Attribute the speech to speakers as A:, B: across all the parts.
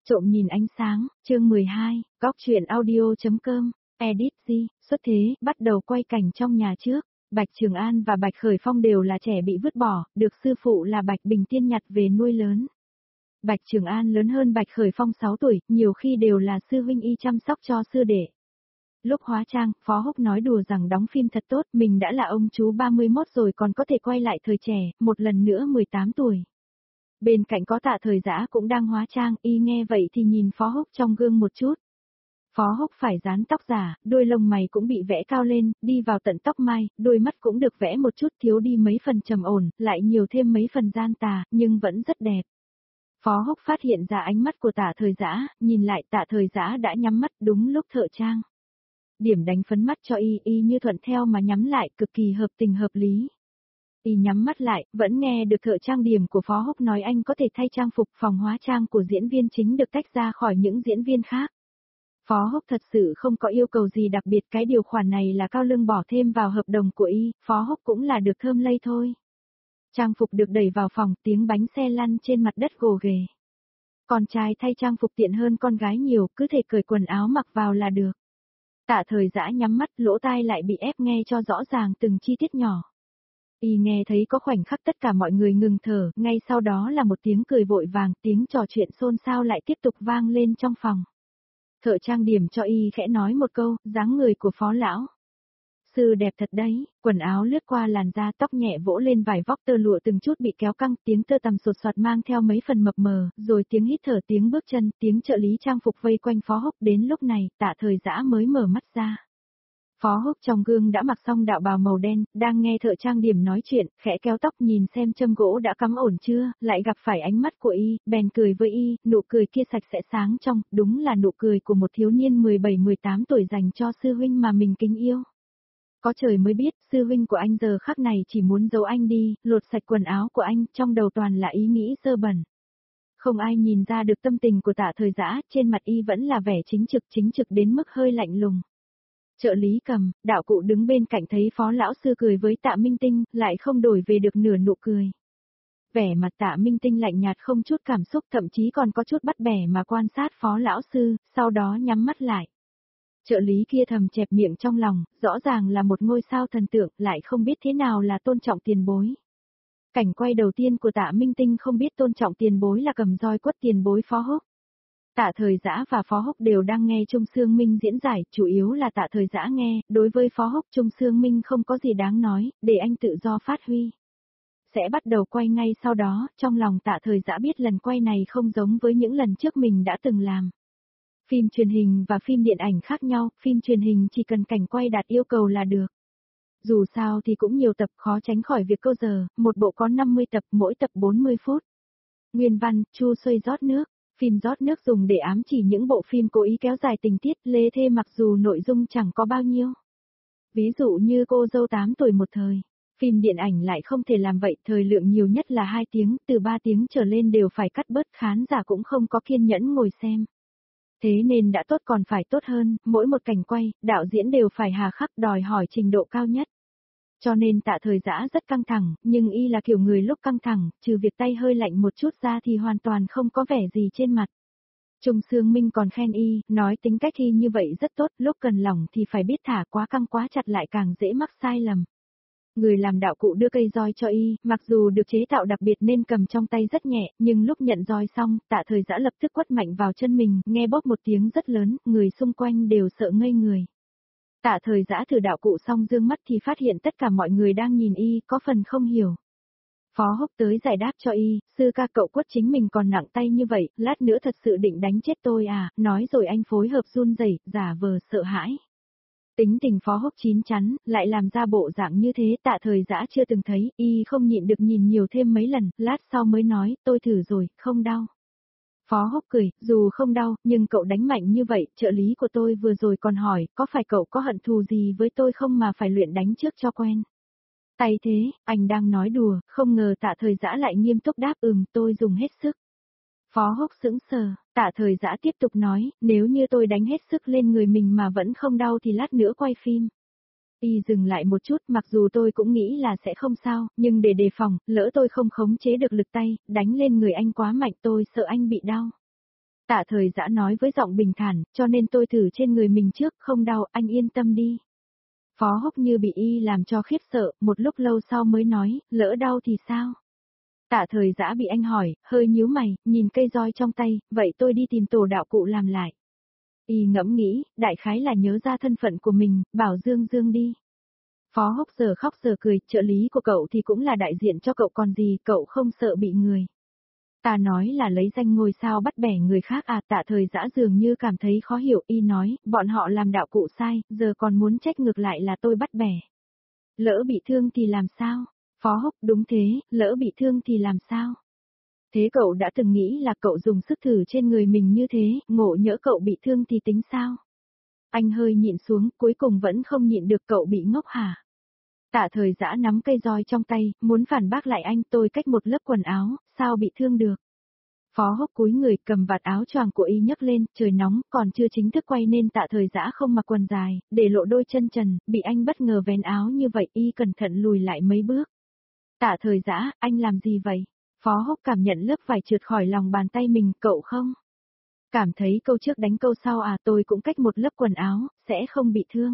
A: Trộm nhìn ánh sáng, chương 12, góc truyện audio.com, edit G, xuất thế, bắt đầu quay cảnh trong nhà trước. Bạch Trường An và Bạch Khởi Phong đều là trẻ bị vứt bỏ, được sư phụ là Bạch Bình Tiên nhặt về nuôi lớn. Bạch Trường An lớn hơn Bạch Khởi Phong 6 tuổi, nhiều khi đều là sư huynh y chăm sóc cho sư đệ. Lúc hóa trang, Phó Húc nói đùa rằng đóng phim thật tốt, mình đã là ông chú 31 rồi còn có thể quay lại thời trẻ, một lần nữa 18 tuổi. Bên cạnh có Tạ Thời Dã cũng đang hóa trang, y nghe vậy thì nhìn Phó Húc trong gương một chút. Phó Húc phải dán tóc giả, đuôi lông mày cũng bị vẽ cao lên, đi vào tận tóc mai, đôi mắt cũng được vẽ một chút thiếu đi mấy phần trầm ổn, lại nhiều thêm mấy phần gian tà, nhưng vẫn rất đẹp. Phó Húc phát hiện ra ánh mắt của Tạ Thời Dã, nhìn lại Tạ Thời Dã đã nhắm mắt đúng lúc thợ trang. Điểm đánh phấn mắt cho y như thuận theo mà nhắm lại, cực kỳ hợp tình hợp lý. Y nhắm mắt lại, vẫn nghe được thợ trang điểm của Phó Húc nói anh có thể thay trang phục, phòng hóa trang của diễn viên chính được tách ra khỏi những diễn viên khác. Phó Húc thật sự không có yêu cầu gì đặc biệt, cái điều khoản này là Cao Lương bỏ thêm vào hợp đồng của y, Phó Húc cũng là được thơm lây thôi. Trang phục được đẩy vào phòng, tiếng bánh xe lăn trên mặt đất gồ ghề. Con trai thay trang phục tiện hơn con gái nhiều, cứ thể cởi quần áo mặc vào là được. Tạ Thời Dã nhắm mắt, lỗ tai lại bị ép nghe cho rõ ràng từng chi tiết nhỏ. Y nghe thấy có khoảnh khắc tất cả mọi người ngừng thở, ngay sau đó là một tiếng cười vội vàng, tiếng trò chuyện xôn xao lại tiếp tục vang lên trong phòng. Thợ trang điểm cho y khẽ nói một câu, dáng người của Phó lão sư đẹp thật đấy, quần áo lướt qua làn da, tóc nhẹ vỗ lên vải vóc tơ lụa từng chút bị kéo căng, tiếng tơ tằm sột soạt mang theo mấy phần mập mờ, rồi tiếng hít thở, tiếng bước chân, tiếng trợ lý trang phục vây quanh Phó Húc. Đến lúc này, Tạ Thời Dã mới mở mắt ra. Phó Húc trong gương đã mặc xong đạo bào màu đen, đang nghe thợ trang điểm nói chuyện, khẽ kéo tóc nhìn xem châm gỗ đã cắm ổn chưa, lại gặp phải ánh mắt của y, bèn cười với y, nụ cười kia sạch sẽ sáng trong, đúng là nụ cười của một thiếu niên 17-18 tuổi dành cho sư huynh mà mình kính yêu. Có trời mới biết, sư huynh của anh giờ khắc này chỉ muốn giấu anh đi, lột sạch quần áo của anh, trong đầu toàn là ý nghĩ dơ bẩn. Không ai nhìn ra được tâm tình của Tạ Thời Dã, trên mặt y vẫn là vẻ chính trực đến mức hơi lạnh lùng. Trợ lý Cầm, đạo cụ đứng bên cạnh thấy Phó lão sư cười với Tạ Minh Tinh, lại không đổi về được nửa nụ cười. Vẻ mặt Tạ Minh Tinh lạnh nhạt không chút cảm xúc, thậm chí còn có chút bắt bẻ mà quan sát Phó lão sư, sau đó nhắm mắt lại. Trợ lý kia thầm chẹp miệng trong lòng, rõ ràng là một ngôi sao thần tượng, lại không biết thế nào là tôn trọng tiền bối. Cảnh quay đầu tiên của Tạ Minh Tinh không biết tôn trọng tiền bối là cầm roi quất tiền bối Phó Húc. Tạ Thời Dã và Phó Húc đều đang nghe Trung Sương Minh diễn giải, chủ yếu là Tạ Thời Dã nghe, đối với Phó Húc Trung Sương Minh không có gì đáng nói, để anh tự do phát huy. Sẽ bắt đầu quay ngay sau đó, trong lòng Tạ Thời Dã biết lần quay này không giống với những lần trước mình đã từng làm. Phim truyền hình và phim điện ảnh khác nhau, phim truyền hình chỉ cần cảnh quay đạt yêu cầu là được. Dù sao thì cũng nhiều tập, khó tránh khỏi việc câu giờ, một bộ có 50 tập, mỗi tập 40 phút. Nguyên văn, Chu Xuôi rót nước. Phim rót nước dùng để ám chỉ những bộ phim cố ý kéo dài tình tiết, lê thê mặc dù nội dung chẳng có bao nhiêu. Ví dụ như Cô dâu 8 tuổi một thời. Phim điện ảnh lại không thể làm vậy, thời lượng nhiều nhất là 2 tiếng, từ 3 tiếng trở lên đều phải cắt bớt, khán giả cũng không có kiên nhẫn ngồi xem. Thế nên đã tốt còn phải tốt hơn, mỗi một cảnh quay, đạo diễn đều phải hà khắc, đòi hỏi trình độ cao nhất. Cho nên Tạ Thời Dã rất căng thẳng, nhưng y là kiểu người lúc căng thẳng, trừ việc tay hơi lạnh một chút ra thì hoàn toàn không có vẻ gì trên mặt. Trung Sương Minh còn khen y, nói tính cách y như vậy rất tốt, lúc cần lỏng thì phải biết thả, quá căng quá chặt lại càng dễ mắc sai lầm. Người làm đạo cụ đưa cây roi cho y, mặc dù được chế tạo đặc biệt nên cầm trong tay rất nhẹ, nhưng lúc nhận roi xong, Tạ Thời Dã lập tức quất mạnh vào chân mình, nghe bóp một tiếng rất lớn, người xung quanh đều sợ ngây người. Tạ Thời Dã thử đạo cụ xong dương mắt thì phát hiện tất cả mọi người đang nhìn y, có phần không hiểu. Phó Húc tới giải đáp cho y, sư ca cậu quất chính mình còn nặng tay như vậy, lát nữa thật sự định đánh chết tôi à, nói rồi anh phối hợp run rẩy, giả vờ sợ hãi. Tính tình Phó Húc chín chắn, lại làm ra bộ dạng như thế Tạ Thời Dã chưa từng thấy, y không nhịn được nhìn nhiều thêm mấy lần, lát sau mới nói, tôi thử rồi, không đau. Phó Húc cười, dù không đau, nhưng cậu đánh mạnh như vậy, trợ lý của tôi vừa rồi còn hỏi, có phải cậu có hận thù gì với tôi không mà phải luyện đánh trước cho quen. Tay thế, anh đang nói đùa, không ngờ Tạ Thời Dã lại nghiêm túc đáp tôi dùng hết sức. Phó Húc sững sờ, Tạ Thời Dã tiếp tục nói, nếu như tôi đánh hết sức lên người mình mà vẫn không đau thì lát nữa quay phim. Y dừng lại một chút, mặc dù tôi cũng nghĩ là sẽ không sao, nhưng để đề phòng, lỡ tôi không khống chế được lực tay, đánh lên người anh quá mạnh tôi sợ anh bị đau. Tạ Thời Dã nói với giọng bình thản, cho nên tôi thử trên người mình trước, không đau, anh yên tâm đi. Phó Húc như bị y làm cho khiếp sợ, một lúc lâu sau mới nói, lỡ đau thì sao? Tạ Thời Dã bị anh hỏi, hơi nhíu mày, nhìn cây roi trong tay, vậy tôi đi tìm tổ đạo cụ làm lại. Y ngẫm nghĩ, đại khái là nhớ ra thân phận của mình, bảo Dương Dương đi. Phó Húc giờ khóc giờ cười, trợ lý của cậu thì cũng là đại diện cho cậu còn gì, cậu không sợ bị người. Ta nói là lấy danh ngôi sao bắt bẻ người khác à? Tạ Thời Dã dường như cảm thấy khó hiểu, y nói, bọn họ làm đạo cụ sai, giờ còn muốn trách ngược lại là tôi bắt bẻ. Lỡ bị thương thì làm sao? Phó Húc, đúng thế, lỡ bị thương thì làm sao? Thế cậu đã từng nghĩ là cậu dùng sức thử trên người mình như thế, ngộ nhỡ cậu bị thương thì tính sao? Anh hơi nhịn xuống, cuối cùng vẫn không nhịn được, cậu bị ngốc hả? Tạ Thời Dã nắm cây roi trong tay, muốn phản bác lại anh, tôi cách một lớp quần áo, sao bị thương được? Phó Húc cúi người cầm vạt áo choàng của y nhấc lên, trời nóng, còn chưa chính thức quay nên Tạ Thời Dã không mặc quần dài, để lộ đôi chân trần, bị anh bất ngờ vén áo như vậy, y cẩn thận lùi lại mấy bước. Tạ Thời Dã, anh làm gì vậy? Phó Húc cảm nhận lớp vải trượt khỏi lòng bàn tay mình, cậu không? Cảm thấy câu trước đánh câu sau à? Tôi cũng cách một lớp quần áo, sẽ không bị thương.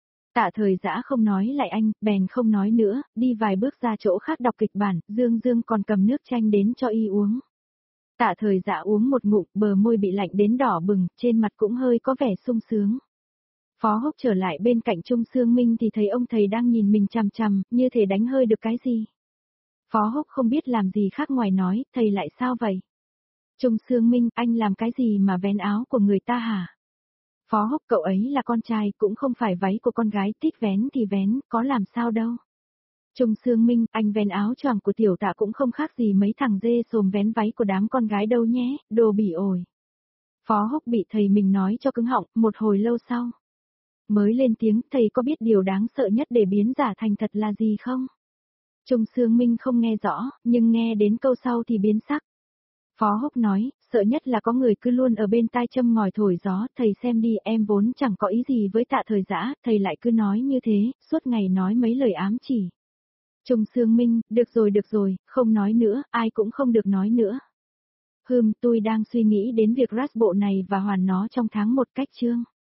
A: Tạ Thời Dã không nói lại anh, bèn không nói nữa, đi vài bước ra chỗ khác đọc kịch bản, Dương Dương còn cầm nước chanh đến cho y uống. Tạ Thời Dã uống một ngụm, bờ môi bị lạnh đến đỏ bừng, trên mặt cũng hơi có vẻ sung sướng. Phó Húc trở lại bên cạnh Trung Sương Minh thì thấy ông thầy đang nhìn mình chằm chằm, như thể đánh hơi được cái gì. Phó Húc không biết làm gì khác ngoài nói, thầy lại sao vậy? Trung Sương Minh, anh làm cái gì mà vén áo của người ta hả? Phó Húc, cậu ấy là con trai, cũng không phải váy của con gái, thích vén thì vén, có làm sao đâu. Trung Sương Minh, anh vén áo choàng của tiểu Tạ cũng không khác gì mấy thằng dê xồm vén váy của đám con gái đâu nhé, đồ bỉ ổi. Phó Húc bị thầy mình nói cho cứng họng, một hồi lâu sau. Mới lên tiếng, thầy có biết điều đáng sợ nhất để biến giả thành thật là gì không? Trung Sương Minh không nghe rõ, nhưng nghe đến câu sau thì biến sắc. Phó Húc nói, sợ nhất là có người cứ luôn ở bên tai châm ngòi thổi gió, thầy xem đi, em vốn chẳng có ý gì với Tạ Thời Dã, thầy lại cứ nói như thế, suốt ngày nói mấy lời ám chỉ. Trung Sương Minh, được rồi, không nói nữa, ai cũng không được nói nữa. Tôi đang suy nghĩ đến việc rát bộ này và hoàn nó trong tháng 1 cách chương.